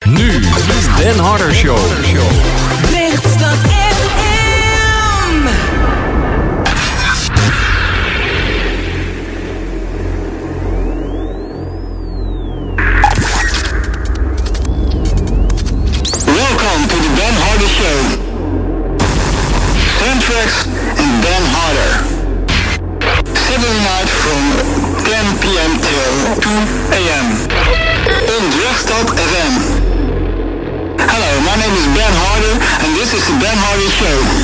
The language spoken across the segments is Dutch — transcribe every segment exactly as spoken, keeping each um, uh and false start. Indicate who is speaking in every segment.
Speaker 1: Nu, Ben Harder Show.
Speaker 2: Lichtstad F M.
Speaker 3: Welcome to the Ben Harder Show. Soundtracks and Ben Harder. Saturday night from ten p.m. till two a.m. on Drachtstad F M. Hello, my name is Ben Harder and this is the Ben Harder Show.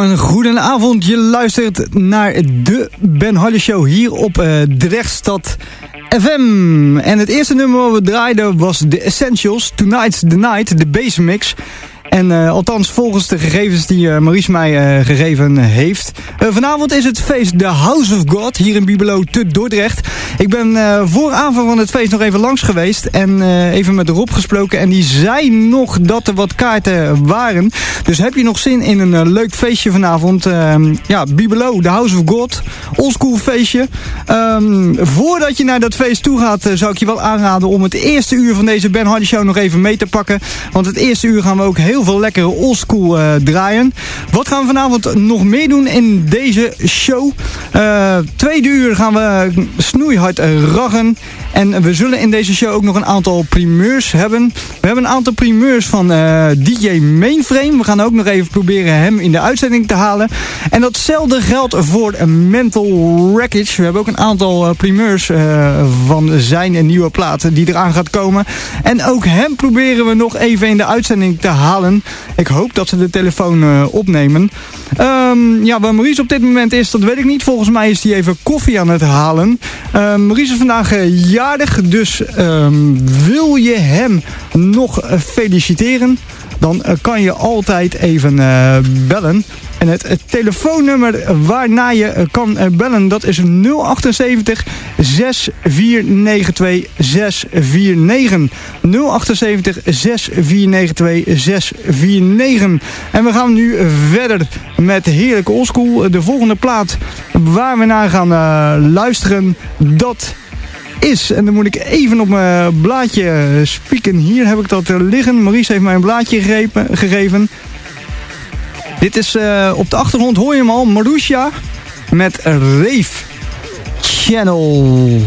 Speaker 4: een goedenavond. Je luistert naar de Ben Harder Show hier op uh, Drechtstad F M. En het eerste nummer wat we draaiden was The Essentials, Tonight's the Night, de bass mix. En uh, althans volgens de gegevens die uh, Maurice mij uh, gegeven heeft. Uh, vanavond is het feest The House of God hier in Bibelo te Dordrecht. Ik ben uh, voor aanvang van het feest nog even langs geweest. En uh, even met Rob gesproken. En die zei nog dat er wat kaarten waren. Dus heb je nog zin in een uh, leuk feestje vanavond. Uh, ja, Bibelo, The House of God. Oldschool feestje. Um, voordat je naar dat feest toe gaat, uh, zou ik je wel aanraden om het eerste uur van deze Ben Harder Show nog even mee te pakken. Want het eerste uur gaan we ook heel veel lekkere oldschool uh, draaien. Wat gaan we vanavond nog meer doen in deze show? Uh, tweede uur gaan we snoeihard raggen. En we zullen in deze show ook nog een aantal primeurs hebben. We hebben een aantal primeurs van uh, D J Mainframe. We gaan ook nog even proberen hem in de uitzending te halen. En datzelfde geldt voor Mental Wreckage. We hebben ook een aantal uh, primeurs uh, van zijn nieuwe plaat die eraan gaat komen. En ook hem proberen we nog even in de uitzending te halen. Ik hoop dat ze de telefoon uh, opnemen. Um, ja, waar Maurice op dit moment is, dat weet ik niet. Volgens mij is hij even koffie aan het halen. Uh, Maurice is vandaag uh, jarig, dus um, wil je hem nog uh, feliciteren? Dan uh, kan je altijd even uh, bellen. En het, het telefoonnummer waarna je uh, kan uh, bellen, dat is nul achtenzeventig, zes vier negen twee, zes vier negen. nul achtenzeventig, zes vier negen twee, zes vier negen. En we gaan nu verder met heerlijke oldschool. De volgende plaat waar we naar gaan uh, luisteren, dat is, en dan moet ik even op mijn blaadje spieken. Hier heb ik dat liggen. Maurice heeft mij een blaadje gegeven. gegeven. Dit is uh, op de achtergrond, hoor je hem al, Marusha met Rave Channel.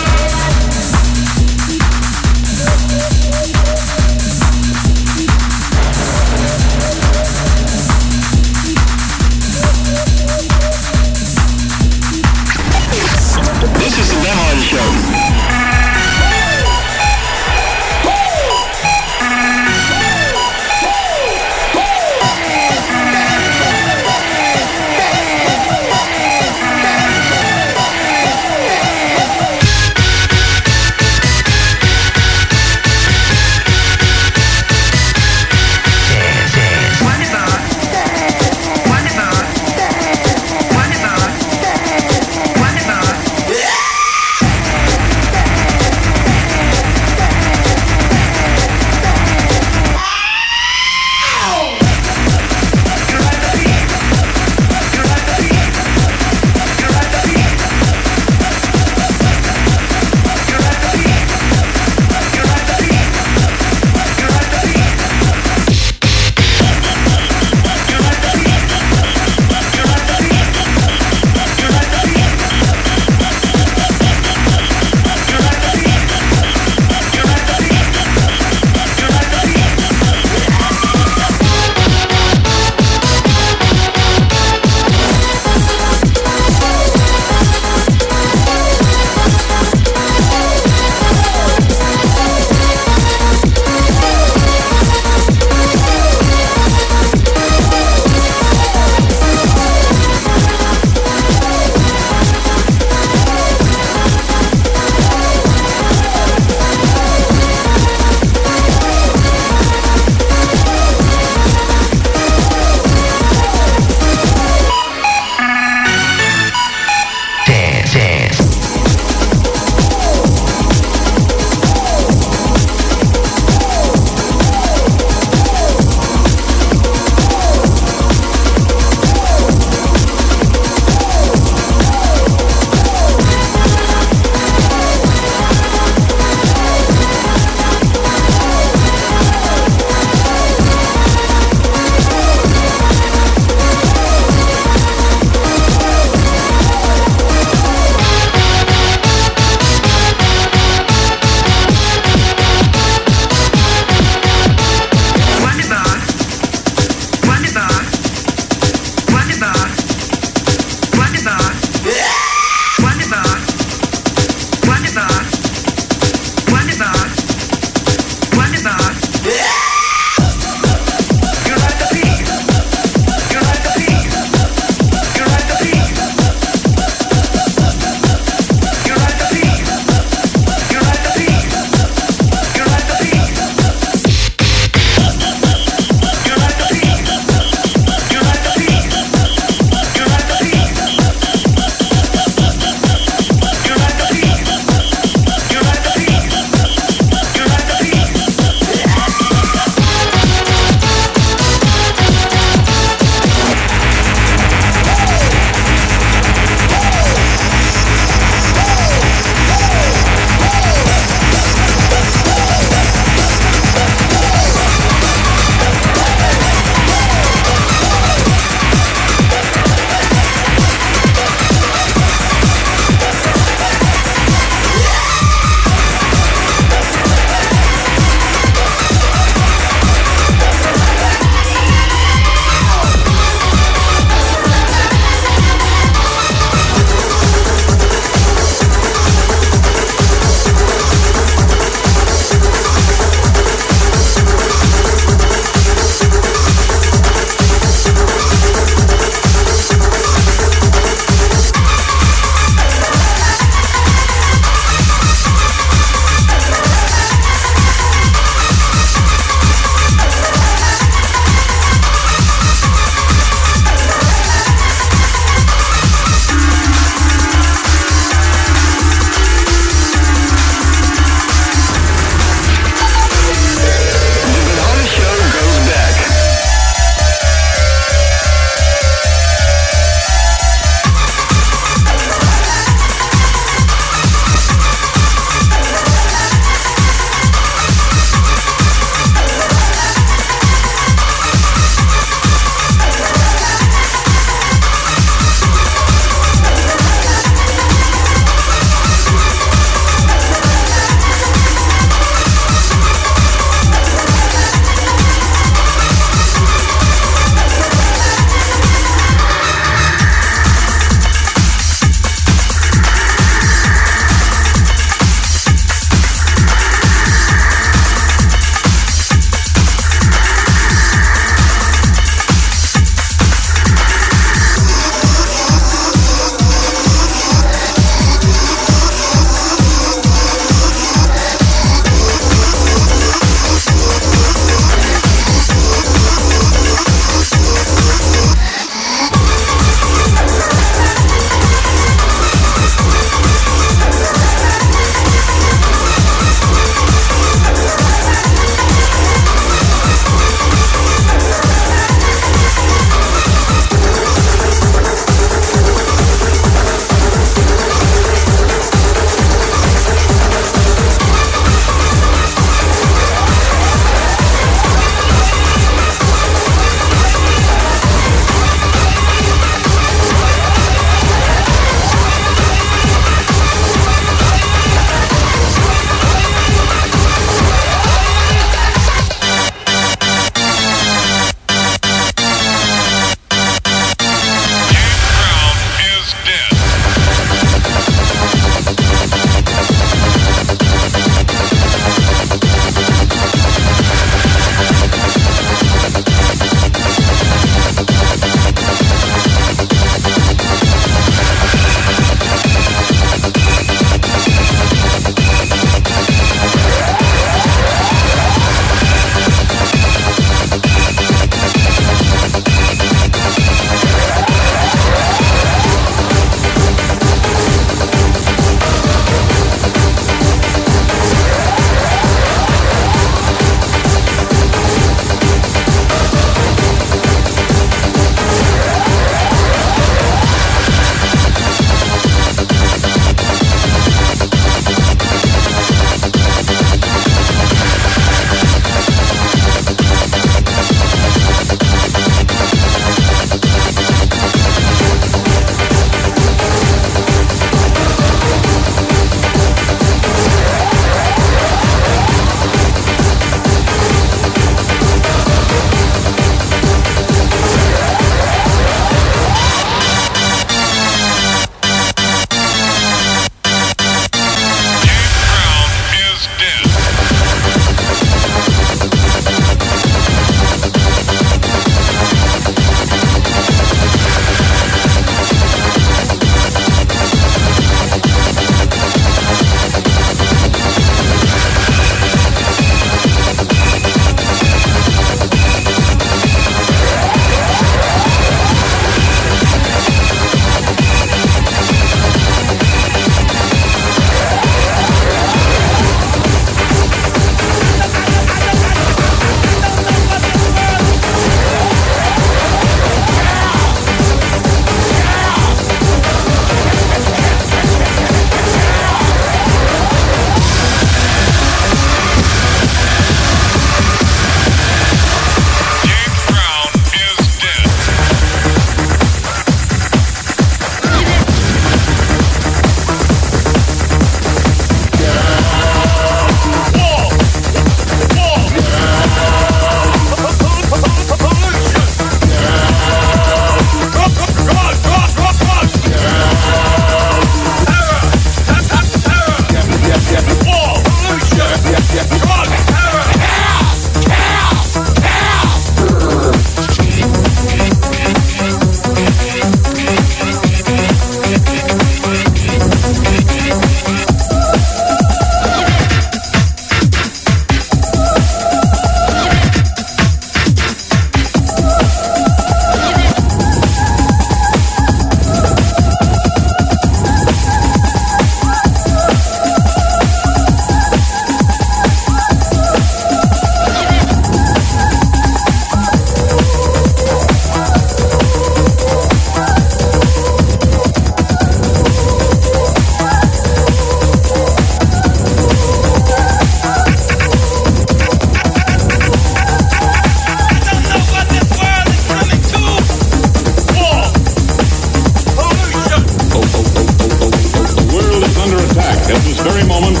Speaker 5: attack at this very moment.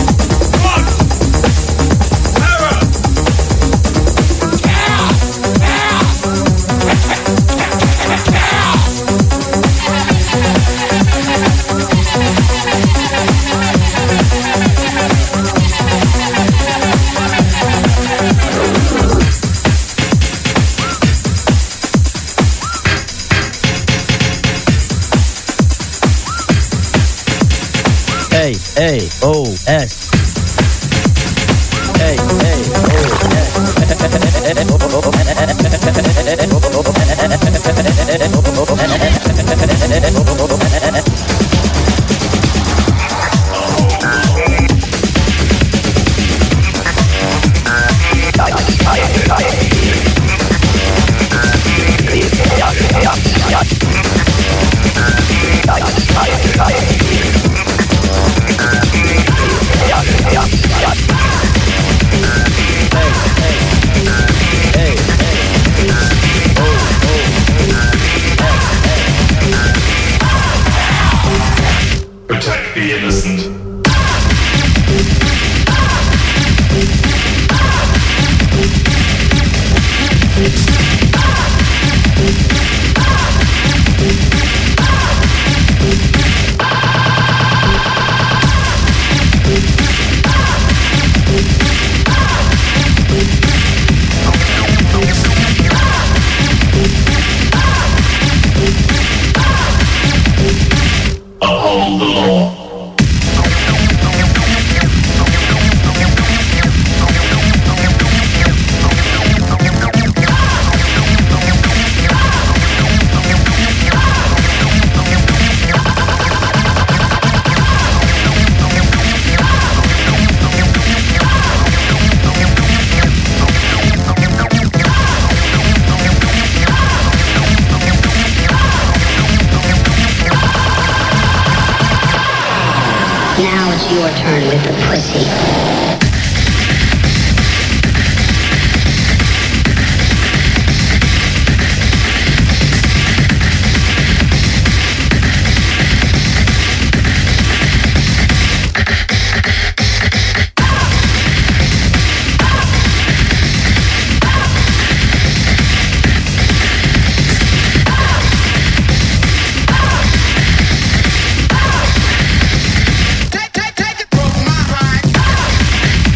Speaker 6: A O S. A
Speaker 5: Protect the innocent. Uphold the law.
Speaker 7: Now it's your turn with the pussy.
Speaker 8: Take, take, take it from my mind.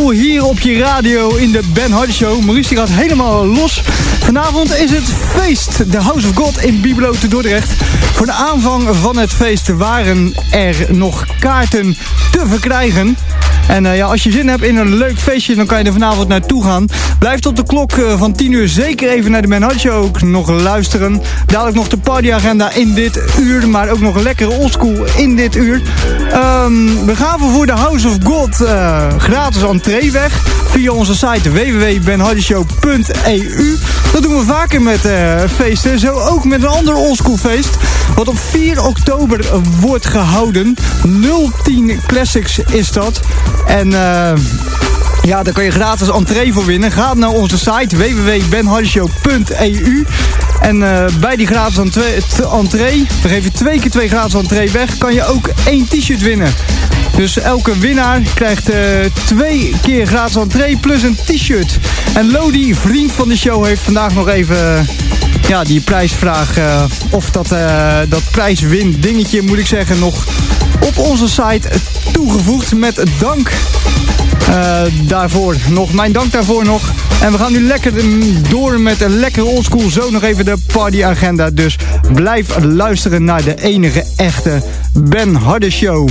Speaker 4: Oscool hier op je radio in de Ben Harder Show. Maurice die gaat helemaal los. Vanavond is het feest, de House of God in Bibelo te Dordrecht. Voor de aanvang van het feest waren er nog kaarten te verkrijgen. En uh, ja, als je zin hebt in een leuk feestje, dan kan je er vanavond naartoe gaan. Blijf tot de klok uh, van tien uur zeker even naar de Ben Harder Show ook nog luisteren. Dadelijk nog de partyagenda in dit uur, maar ook nog een lekkere oldschool in dit uur. Um, we gaan voor de House of God uh, gratis entree weg via onze site w w w punt ben harder show punt e u. Dat doen we vaker met uh, feesten, zo ook met een ander oldschool feest. Wat op vier oktober wordt gehouden. nul tien Classics is dat. En uh, ja, daar kan je gratis entree voor winnen. Ga naar onze site w w w punt ben harder show punt e u. En uh, bij die gratis entree, we geven twee keer twee gratis entree weg, kan je ook één t-shirt winnen. Dus elke winnaar krijgt uh, twee keer gratis entree plus een t-shirt. En Lodi, vriend van de show, heeft vandaag nog even uh, ja, die prijsvraag, uh, of dat, uh, dat prijswin dingetje, moet ik zeggen, nog op onze site toegevoegd met dank. Uh, daarvoor nog, mijn dank daarvoor nog. En we gaan nu lekker door met een lekkere oldschool. Zo nog even de partyagenda. Dus blijf luisteren naar de enige echte Ben Harder Show.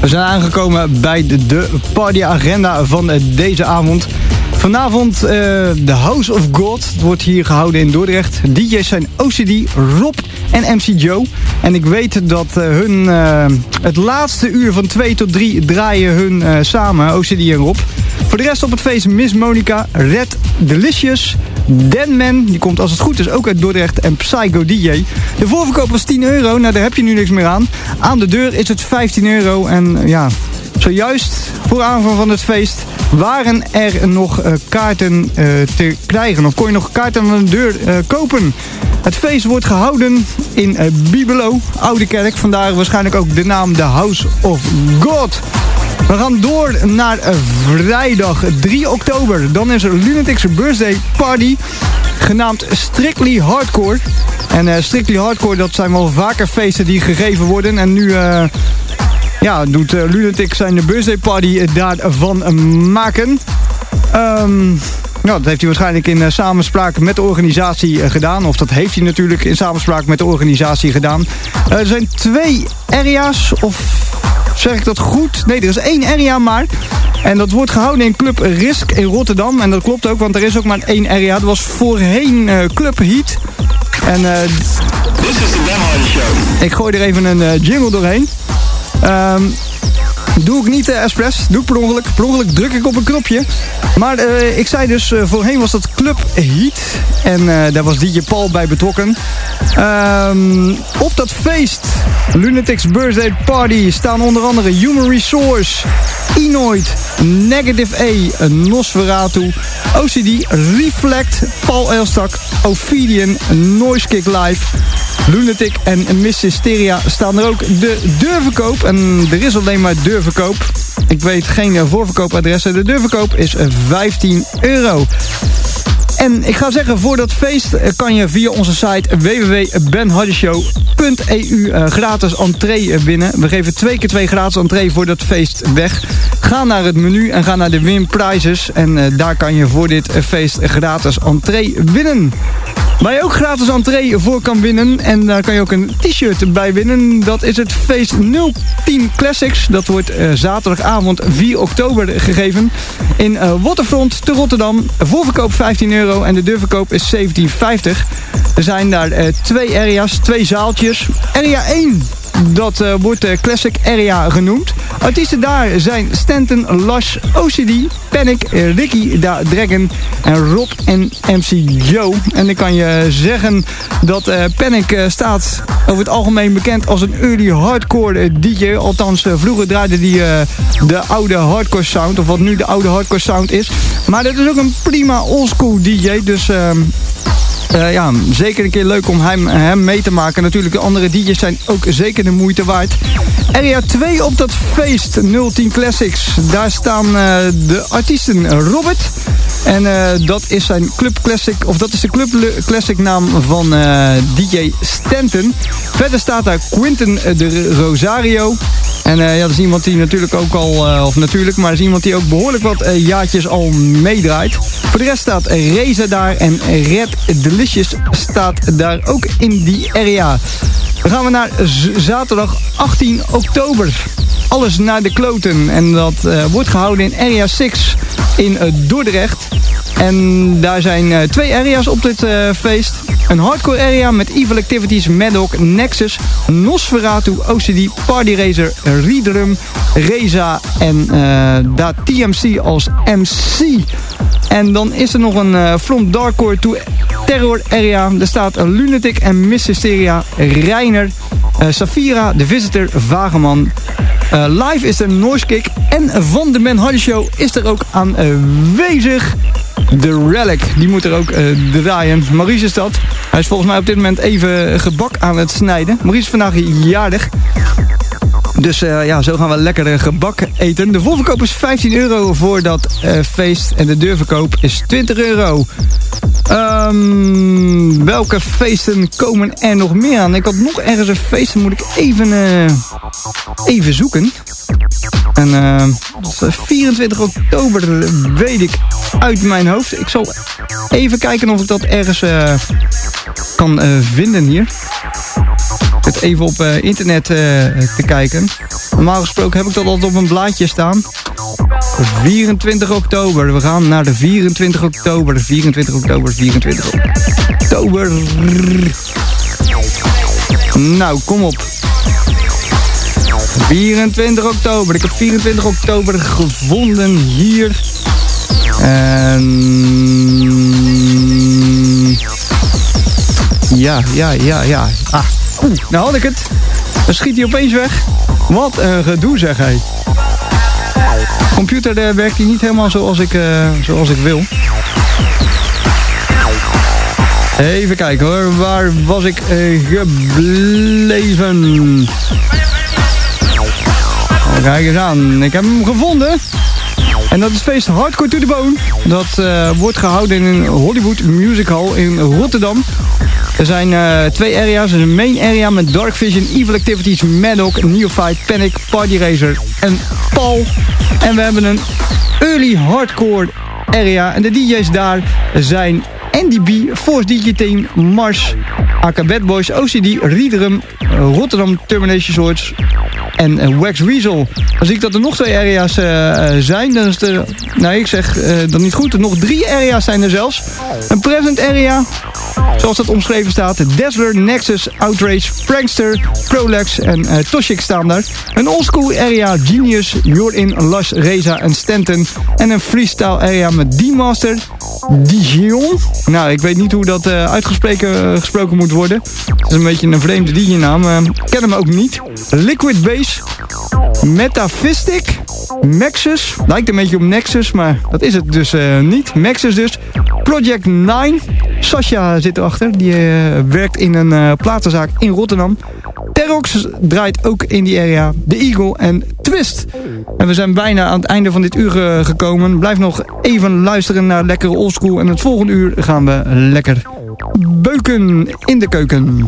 Speaker 4: zijn aangekomen bij de, de partyagenda van uh, deze avond. Vanavond uh, de House of God. Het wordt hier gehouden in Dordrecht. D J's zijn O C D, Rob en M C Joe. En ik weet dat uh, hun uh, het laatste uur van twee tot drie draaien hun uh, samen, O C D en Rob. Voor de rest op het feest Miss Monica, Red Delicious, Denman, die komt als het goed is ook uit Dordrecht, en Psycho D J. De voorverkoop was tien euro, nou daar heb je nu niks meer aan. Aan de deur is het vijftien euro en ja, zojuist voor aanvang van het feest waren er nog uh, kaarten uh, te krijgen. Of kon je nog kaarten aan de deur uh, kopen. Het feest wordt gehouden in uh, Bibelo, Oude Kerk. Vandaar waarschijnlijk ook de naam The House of God. We gaan door naar uh, vrijdag drie oktober. Dan is er Lunatic's Birthday Party, genaamd Strictly Hardcore. En uh, Strictly Hardcore, dat zijn wel vaker feesten die gegeven worden. En nu uh, ja, doet uh, Lunatic zijn birthday party daarvan maken. Um, nou, dat heeft hij waarschijnlijk in uh, samenspraak met de organisatie uh, gedaan. Of dat heeft hij natuurlijk in samenspraak met de organisatie gedaan. Uh, er zijn twee area's, of zeg ik dat goed? Nee, er is één area maar. En dat wordt gehouden in Club Risk in Rotterdam. En dat klopt ook, want er is ook maar één area. Dat was voorheen uh, Club Heat. En uh,
Speaker 3: This is the Ben Harder Show.
Speaker 4: ik gooi er even een uh, jingle doorheen. Um, doe ik niet uh, expres, doe ik per ongeluk. Per ongeluk druk ik op een knopje. Maar uh, ik zei dus, uh, voorheen was dat Club Heat. En uh, daar was D J Paul bij betrokken. Um, op dat feest, Lunatic's Birthday Party, staan onder andere Human Resource, Enoid, Negative A, Nosferatu, O C D, Reflect, Paul Elstak, Ophidian, Noise Kick Live, Lunatic en Miss Hysteria staan er ook. De deurverkoop, en er is alleen maar deurverkoop. Ik weet geen voorverkoopadressen. De deurverkoop is vijftien euro. En ik ga zeggen, voor dat feest kan je via onze site w w w punt ben harder show punt e u uh, gratis entree winnen. We geven twee keer twee gratis entree voor dat feest weg. Ga naar het menu en ga naar de win prizes. En uh, daar kan je voor dit feest gratis entree winnen. Waar je ook gratis entree voor kan winnen. En daar kan je ook een t-shirt bij winnen. Dat is het feest nul tien Classics. Dat wordt uh, zaterdagavond vier oktober gegeven. In uh, Waterfront te Rotterdam. Voorverkoop vijftien euro en de deurverkoop is zeventien vijftig. Er zijn daar uh, twee area's, twee zaaltjes. Area één. Dat uh, wordt de Classic Area genoemd. Artiesten daar zijn Stanton, Lush, O C D, Panic, Ricky Da Dragon en Rob en M C Joe. En ik kan je zeggen dat uh, Panic uh, staat over het algemeen bekend als een early hardcore uh, D J. Althans, uh, vroeger draaide die uh, de oude hardcore sound, of wat nu de oude hardcore sound is. Maar dat is ook een prima oldschool D J, dus... Uh, Uh, ja, zeker een keer leuk om hem, hem mee te maken. Natuurlijk, de andere D J's zijn ook zeker de moeite waard. Area twee op dat feest, nul tien Classics. Daar staan uh, de artiesten Robert. En uh, dat is zijn Club Classic, of dat is de Club Classic naam van uh, D J Stanton. Verder staat daar Quinten de Rosario. En uh, ja, dat is iemand die natuurlijk ook al, uh, of natuurlijk, maar dat is iemand die ook behoorlijk wat uh, jaartjes al meedraait. Voor de rest staat Reza daar en Red Delicious staat daar ook in die area. Dan gaan we naar z- zaterdag achttien oktober. Alles naar de kloten. En dat uh, wordt gehouden in Area zes in uh, Dordrecht. En daar zijn uh, twee area's op dit uh, feest. Een hardcore area met Evil Activities, Maddock, Nexus, Nosferatu, O C D, Party Racer, Redrum, Reza en uh, daar T M C als M C. En dan is er nog een uh, From Darkcore to Terror area. Daar staat een Lunatic en Miss Hysteria, Reiner, uh, Safira, The Visitor, Vageman. Uh, live is er Noise Kick en van de Ben Harder Show is er ook aanwezig de Relic. Die moet er ook uh, draaien. Maurice is dat. Hij is volgens mij op dit moment even gebak aan het snijden. Maurice is vandaag jarig. Dus uh, ja, zo gaan we lekker gebak eten. De voorverkoop is vijftien euro voor dat uh, feest. En de deurverkoop is twintig euro. Um, welke feesten komen er nog meer aan? Ik had nog ergens een feest. Dan moet ik even, uh, even zoeken. En uh, vierentwintig oktober weet ik uit mijn hoofd. Ik zal even kijken of ik dat ergens uh, kan uh, vinden hier. Het even op uh, internet uh, te kijken. Normaal gesproken heb ik dat altijd op een blaadje staan. vierentwintig oktober. We gaan naar de vierentwintig oktober. vierentwintig oktober, vierentwintig oktober. Nou, kom op. vierentwintig oktober. Ik heb vierentwintig oktober gevonden hier. En... Ja, ja, ja, ja. Ah, oeh, nou had ik het. Dan schiet hij opeens weg. Wat een gedoe, zeg hij. De computer uh, werkt hier niet helemaal zoals ik, uh, zoals ik wil. Even kijken hoor, waar was ik uh, gebleven? Kijk eens aan, ik heb hem gevonden. En dat is feest Hardcore to the Bone. Dat uh, wordt gehouden in een Hollywood Music Hall in Rotterdam. Er zijn uh, twee area's. Er is een main area met Dark Vision, Evil Activities, Maddock, Neophyte, Panic, Party Racer en Paul. En we hebben een early hardcore area. En de D J's daar zijn N D B, Force D J Team, Mars, A K Bad Boys, O C D, Riederum, Rotterdam Termination Swords en uh, Wax Weasel. Dan zie ik dat er nog twee area's uh, zijn. Dan is er, nou ik zeg uh, dan niet goed. Er nog drie area's zijn er zelfs. Een present area, zoals dat omschreven staat. Dazzler, Nexus, Outrage, Prankster, Prolex en uh, Toshik staan daar. Een oldschool area, Genius, Jorin, Lush, Reza en Stanton. En een freestyle area met D-Master, Dijon. Nou, ik weet niet hoe dat uh, uitgesproken uh, gesproken moet worden. Het is een beetje een vreemde D J-naam. Uh, ken hem ook niet. Liquid Bass, Metaphistic, Maxus. Lijkt een beetje op Nexus, maar dat is het dus uh, niet. Maxus dus. Project nine. Sasha zit erachter. Die uh, werkt in een uh, platenzaak in Rotterdam. Terox draait ook in die area. The Eagle en Twist. En we zijn bijna aan het einde van dit uur uh, gekomen. Blijf nog even luisteren naar lekkere oldschool. En het volgende uur gaan we lekker beuken in de keuken.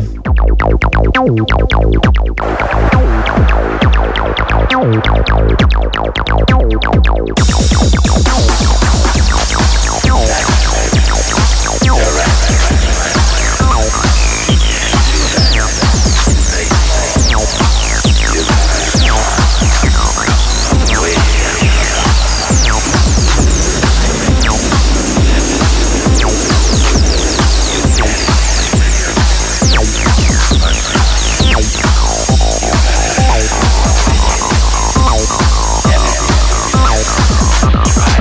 Speaker 3: Yeah.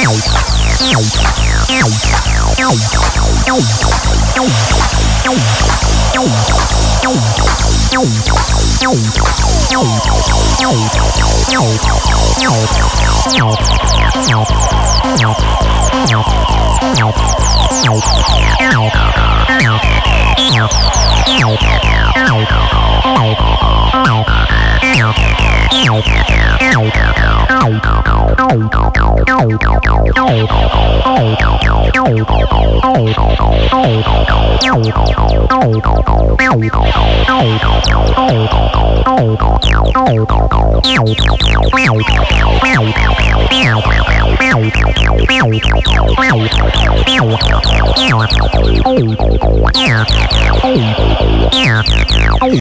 Speaker 8: Yeah.